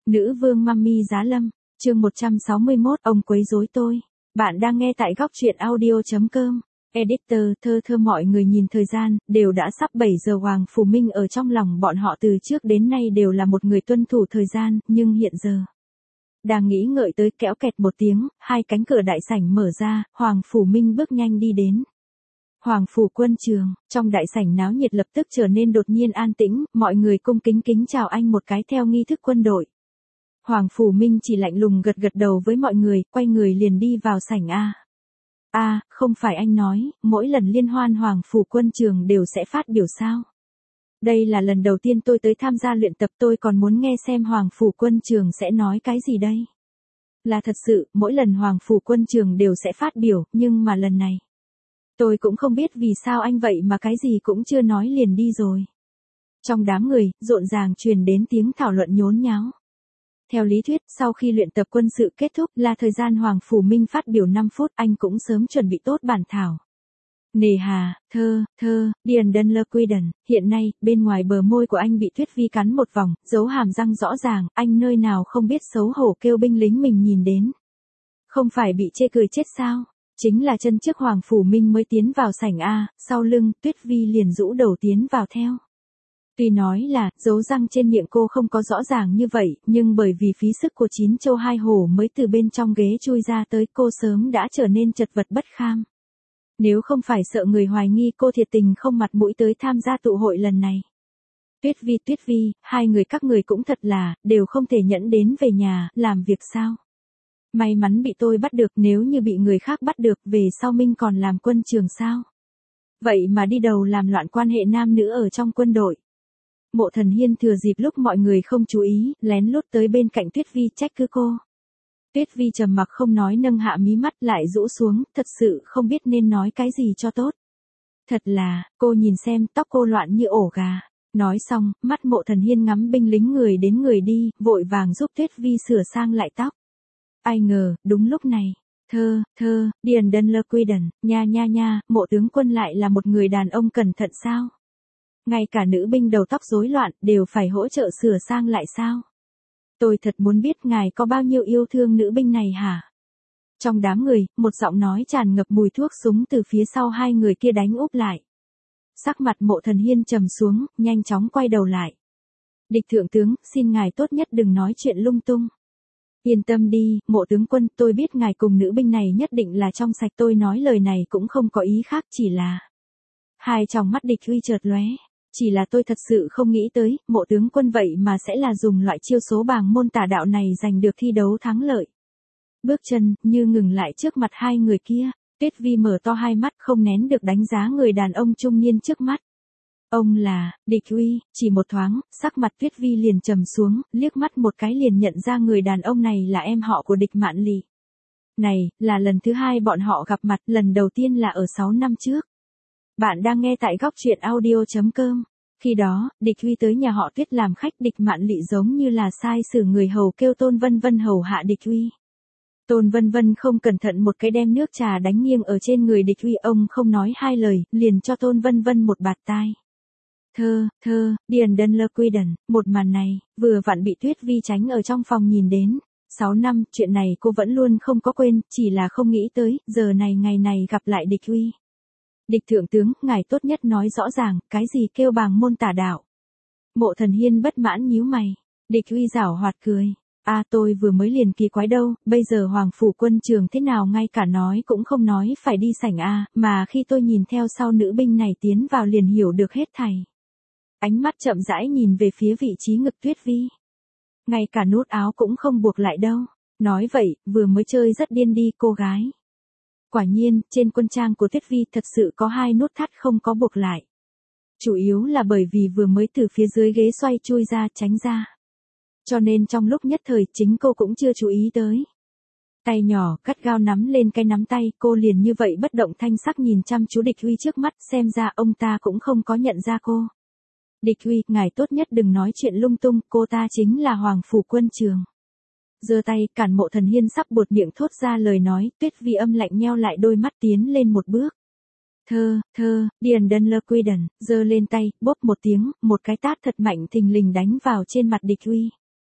Nữ vương Mummy Giá Lâm, chương 161, ông quấy rối tôi. Bạn đang nghe tại góc truyện audio.com. Editor, thơ mọi người nhìn thời gian, đều đã sắp 7 giờ. Hoàng Phủ Minh ở trong lòng bọn họ từ trước đến nay đều là một người tuân thủ thời gian, nhưng hiện giờ. Đang nghĩ ngợi tới kéo kẹt một tiếng, hai cánh cửa đại sảnh mở ra, Hoàng Phủ Minh bước nhanh đi đến. Hoàng Phủ Quân Trường, trong đại sảnh náo nhiệt lập tức trở nên đột nhiên an tĩnh, mọi người cung kính chào anh một cái theo nghi thức quân đội. Hoàng Phủ Minh chỉ lạnh lùng gật đầu với mọi người, quay người liền đi vào sảnh A. Không phải anh nói, mỗi lần liên hoan Hoàng Phủ Quân Trường đều sẽ phát biểu sao? Đây là lần đầu tiên tôi tới tham gia luyện tập, tôi còn muốn nghe xem Hoàng Phủ Quân Trường sẽ nói cái gì đây. Là thật sự, mỗi lần Hoàng Phủ Quân Trường đều sẽ phát biểu, nhưng mà lần này. Tôi cũng không biết vì sao anh vậy mà cái gì cũng chưa nói liền đi rồi. Trong đám người, rộn ràng truyền đến tiếng thảo luận nhốn nháo. Theo lý thuyết, sau khi luyện tập quân sự kết thúc là thời gian Hoàng Phủ Minh phát biểu 5 phút, anh cũng sớm chuẩn bị tốt bản thảo. Nề hà, Điền Đơn Lơ Quy Đần, hiện nay, bên ngoài bờ môi của anh bị Tuyết Vi cắn một vòng, dấu hàm răng rõ ràng, anh nơi nào không biết xấu hổ kêu binh lính mình nhìn đến. Không phải bị chê cười chết sao? Chính là chân trước Hoàng Phủ Minh mới tiến vào sảnh A, sau lưng, Tuyết Vi liền rũ đầu tiến vào theo. Tuy nói là, dấu răng trên miệng cô không có rõ ràng như vậy, nhưng bởi vì phí sức của 9 châu 2 hổ mới từ bên trong ghế chui ra tới, cô sớm đã trở nên chật vật bất kham. Nếu không phải sợ người hoài nghi, cô thiệt tình không mặt mũi tới tham gia tụ hội lần này. Tuyết Vi, hai người các người cũng thật là, đều không thể nhẫn đến về nhà, làm việc sao? May mắn bị tôi bắt được, nếu như bị người khác bắt được, về sau Minh còn làm quân trường sao? Vậy mà đi đầu làm loạn quan hệ nam nữ ở trong quân đội. Mộ Thần Hiên thừa dịp lúc mọi người không chú ý, lén lút tới bên cạnh Tuyết Vi trách cứ cô. Tuyết Vi trầm mặc không nói, nâng hạ mí mắt lại rũ xuống, thật sự không biết nên nói cái gì cho tốt. Thật là, cô nhìn xem, tóc cô loạn như ổ gà. Nói xong, mắt Mộ Thần Hiên ngắm binh lính người đến người đi, vội vàng giúp Tuyết Vi sửa sang lại tóc. Ai ngờ, đúng lúc này, Điền Đơn Lơ Quy Đần, nha, Mộ tướng quân lại là một người đàn ông cẩn thận sao? Ngay cả nữ binh đầu tóc rối loạn, đều phải hỗ trợ sửa sang lại sao? Tôi thật muốn biết ngài có bao nhiêu yêu thương nữ binh này hả? Trong đám người, một giọng nói tràn ngập mùi thuốc súng từ phía sau hai người kia đánh úp lại. Sắc mặt Mộ Thần Hiên trầm xuống, nhanh chóng quay đầu lại. Địch thượng tướng, xin ngài tốt nhất đừng nói chuyện lung tung. Yên tâm đi, Mộ tướng quân, tôi biết ngài cùng nữ binh này nhất định là trong sạch, tôi nói lời này cũng không có ý khác, chỉ là. Hai tròng mắt Địch Uy chợt lóe. Chỉ là tôi thật sự không nghĩ tới, Mộ tướng quân vậy mà sẽ là dùng loại chiêu số bàng môn tả đạo này giành được thi đấu thắng lợi. Bước chân, như ngừng lại trước mặt hai người kia, Tuyết Vi mở to hai mắt không nén được đánh giá người đàn ông trung niên trước mắt. Ông là, Địch Uy, chỉ một thoáng, sắc mặt Tuyết Vi liền trầm xuống, liếc mắt một cái liền nhận ra người đàn ông này là em họ của Địch Mạn Lị. Này, là lần thứ hai bọn họ gặp mặt, lần đầu tiên là ở 6 năm trước. Bạn đang nghe tại góc truyện audio.com. Khi đó, Địch Uy tới nhà họ Tuyết làm khách, Địch Mạn Lị giống như là sai sử người hầu kêu Tôn Vân Vân hầu hạ Địch Uy. Tôn Vân Vân không cẩn thận một cái đem nước trà đánh nghiêng ở trên người Địch Uy, ông không nói hai lời, liền cho Tôn Vân Vân một bạt tai. Điền Đơn Lơ Quy Đần, một màn này, vừa vặn bị Tuyết Vi tránh ở trong phòng nhìn đến. 6 năm, chuyện này cô vẫn luôn không có quên, chỉ là không nghĩ tới, giờ này ngày này gặp lại Địch Uy. Địch thượng tướng, ngài tốt nhất nói rõ ràng, cái gì kêu bàng môn tả đạo. Mộ Thần Hiên bất mãn nhíu mày. Địch Uy giảo hoạt cười. Tôi vừa mới liền kỳ quái đâu, bây giờ Hoàng Phủ Quân Trường thế nào ngay cả nói cũng không nói phải đi sảnh A, mà khi tôi nhìn theo sau nữ binh này tiến vào liền hiểu được hết thảy. Ánh mắt chậm rãi nhìn về phía vị trí ngực Tuyết Vi. Ngay cả nút áo cũng không buộc lại đâu. Nói vậy, vừa mới chơi rất điên đi cô gái. Quả nhiên, trên quân trang của Tuyết Vi thật sự có hai nút thắt không có buộc lại. Chủ yếu là bởi vì vừa mới từ phía dưới ghế xoay chui ra tránh ra. Cho nên trong lúc nhất thời chính cô cũng chưa chú ý tới. Tay nhỏ cắt gao nắm lên cái nắm tay, cô liền như vậy bất động thanh sắc nhìn chăm chú Địch Uy trước mắt, xem ra ông ta cũng không có nhận ra cô. Địch Uy, ngài tốt nhất đừng nói chuyện lung tung, cô ta chính là Hoàng Phủ Quân Trường. Giơ tay cản Mộ Thần Hiên sắp buột miệng thốt ra lời nói, Tuyết Vi âm lạnh nheo lại đôi mắt tiến lên một bước. Điền Đơn Lơ Quy Đần, giơ lên tay, bốp một tiếng, một cái tát thật mạnh thình lình đánh vào trên mặt Địch Uy.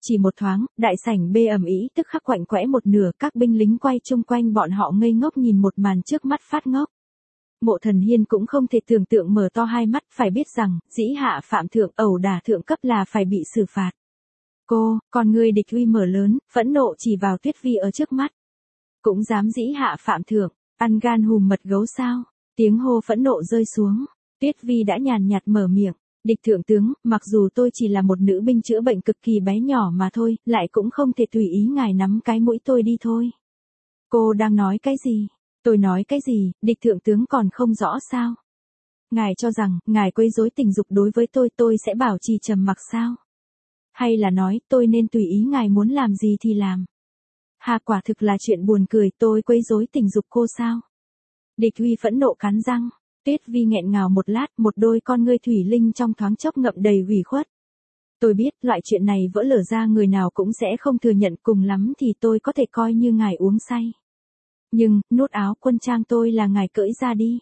Chỉ một thoáng, đại sảnh bê ầm ĩ tức khắc quạnh quẽ một nửa, các binh lính quay chung quanh bọn họ ngây ngốc nhìn một màn trước mắt phát ngốc. Mộ Thần Hiên cũng không thể tưởng tượng mở to hai mắt, phải biết rằng, dĩ hạ phạm thượng ẩu đả thượng cấp là phải bị xử phạt. Con người địch uy mở lớn, phẫn nộ chỉ vào Tuyết Vi ở trước mắt. Cũng dám dĩ hạ phạm thượng, ăn gan hùm mật gấu sao? Tiếng hô phẫn nộ rơi xuống. Tuyết Vi đã nhàn nhạt mở miệng. Địch thượng tướng, mặc dù tôi chỉ là một nữ binh chữa bệnh cực kỳ bé nhỏ mà thôi, lại cũng không thể tùy ý ngài nắm cái mũi tôi đi thôi. Cô đang nói cái gì? Tôi nói cái gì, địch thượng tướng còn không rõ sao? Ngài cho rằng, ngài quấy rối tình dục đối với tôi sẽ bảo trì trầm mặc sao? Hay là nói, tôi nên tùy ý ngài muốn làm gì thì làm? Hà, quả thực là chuyện buồn cười, tôi quấy rối tình dục cô sao? Địch Uy phẫn nộ cắn răng. Tuyết Vi nghẹn ngào một lát, một đôi con ngươi thủy linh trong thoáng chốc ngậm đầy ủy khuất. Tôi biết, loại chuyện này vỡ lở ra người nào cũng sẽ không thừa nhận, cùng lắm thì tôi có thể coi như ngài uống say. Nhưng, nút áo quân trang tôi là ngài cởi ra đi.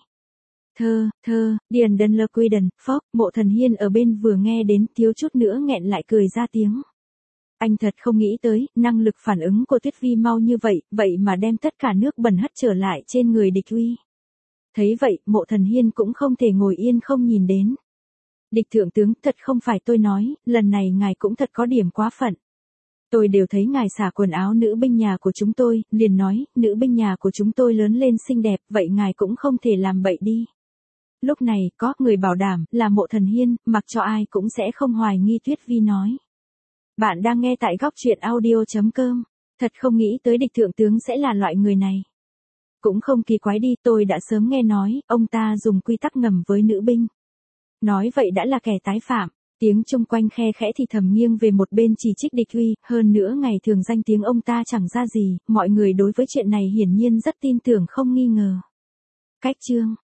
Điền Đân Lơ Quy Đần, phốc, Mộ Thần Hiên ở bên vừa nghe đến thiếu chút nữa nghẹn lại cười ra tiếng. Anh thật không nghĩ tới, năng lực phản ứng của Tuyết Vi mau như vậy mà đem tất cả nước bẩn hất trở lại trên người địch uy. Thấy vậy, Mộ Thần Hiên cũng không thể ngồi yên không nhìn đến. Địch thượng tướng, thật không phải tôi nói, lần này ngài cũng thật có điểm quá phận. Tôi đều thấy ngài xả quần áo nữ binh nhà của chúng tôi, liền nói, nữ binh nhà của chúng tôi lớn lên xinh đẹp, vậy ngài cũng không thể làm bậy đi. Lúc này, có người bảo đảm, là Mộ Thần Hiên, mặc cho ai cũng sẽ không hoài nghi Tuyết Vi nói. Bạn đang nghe tại góc truyện audio.com. Thật không nghĩ tới địch thượng tướng sẽ là loại người này. Cũng không kỳ quái đi, tôi đã sớm nghe nói, ông ta dùng quy tắc ngầm với nữ binh. Nói vậy đã là kẻ tái phạm. Tiếng chung quanh khe khẽ thì thầm nghiêng về một bên chỉ trích địch uy, hơn nữa ngày thường danh tiếng ông ta chẳng ra gì, mọi người đối với chuyện này hiển nhiên rất tin tưởng không nghi ngờ. Cách chương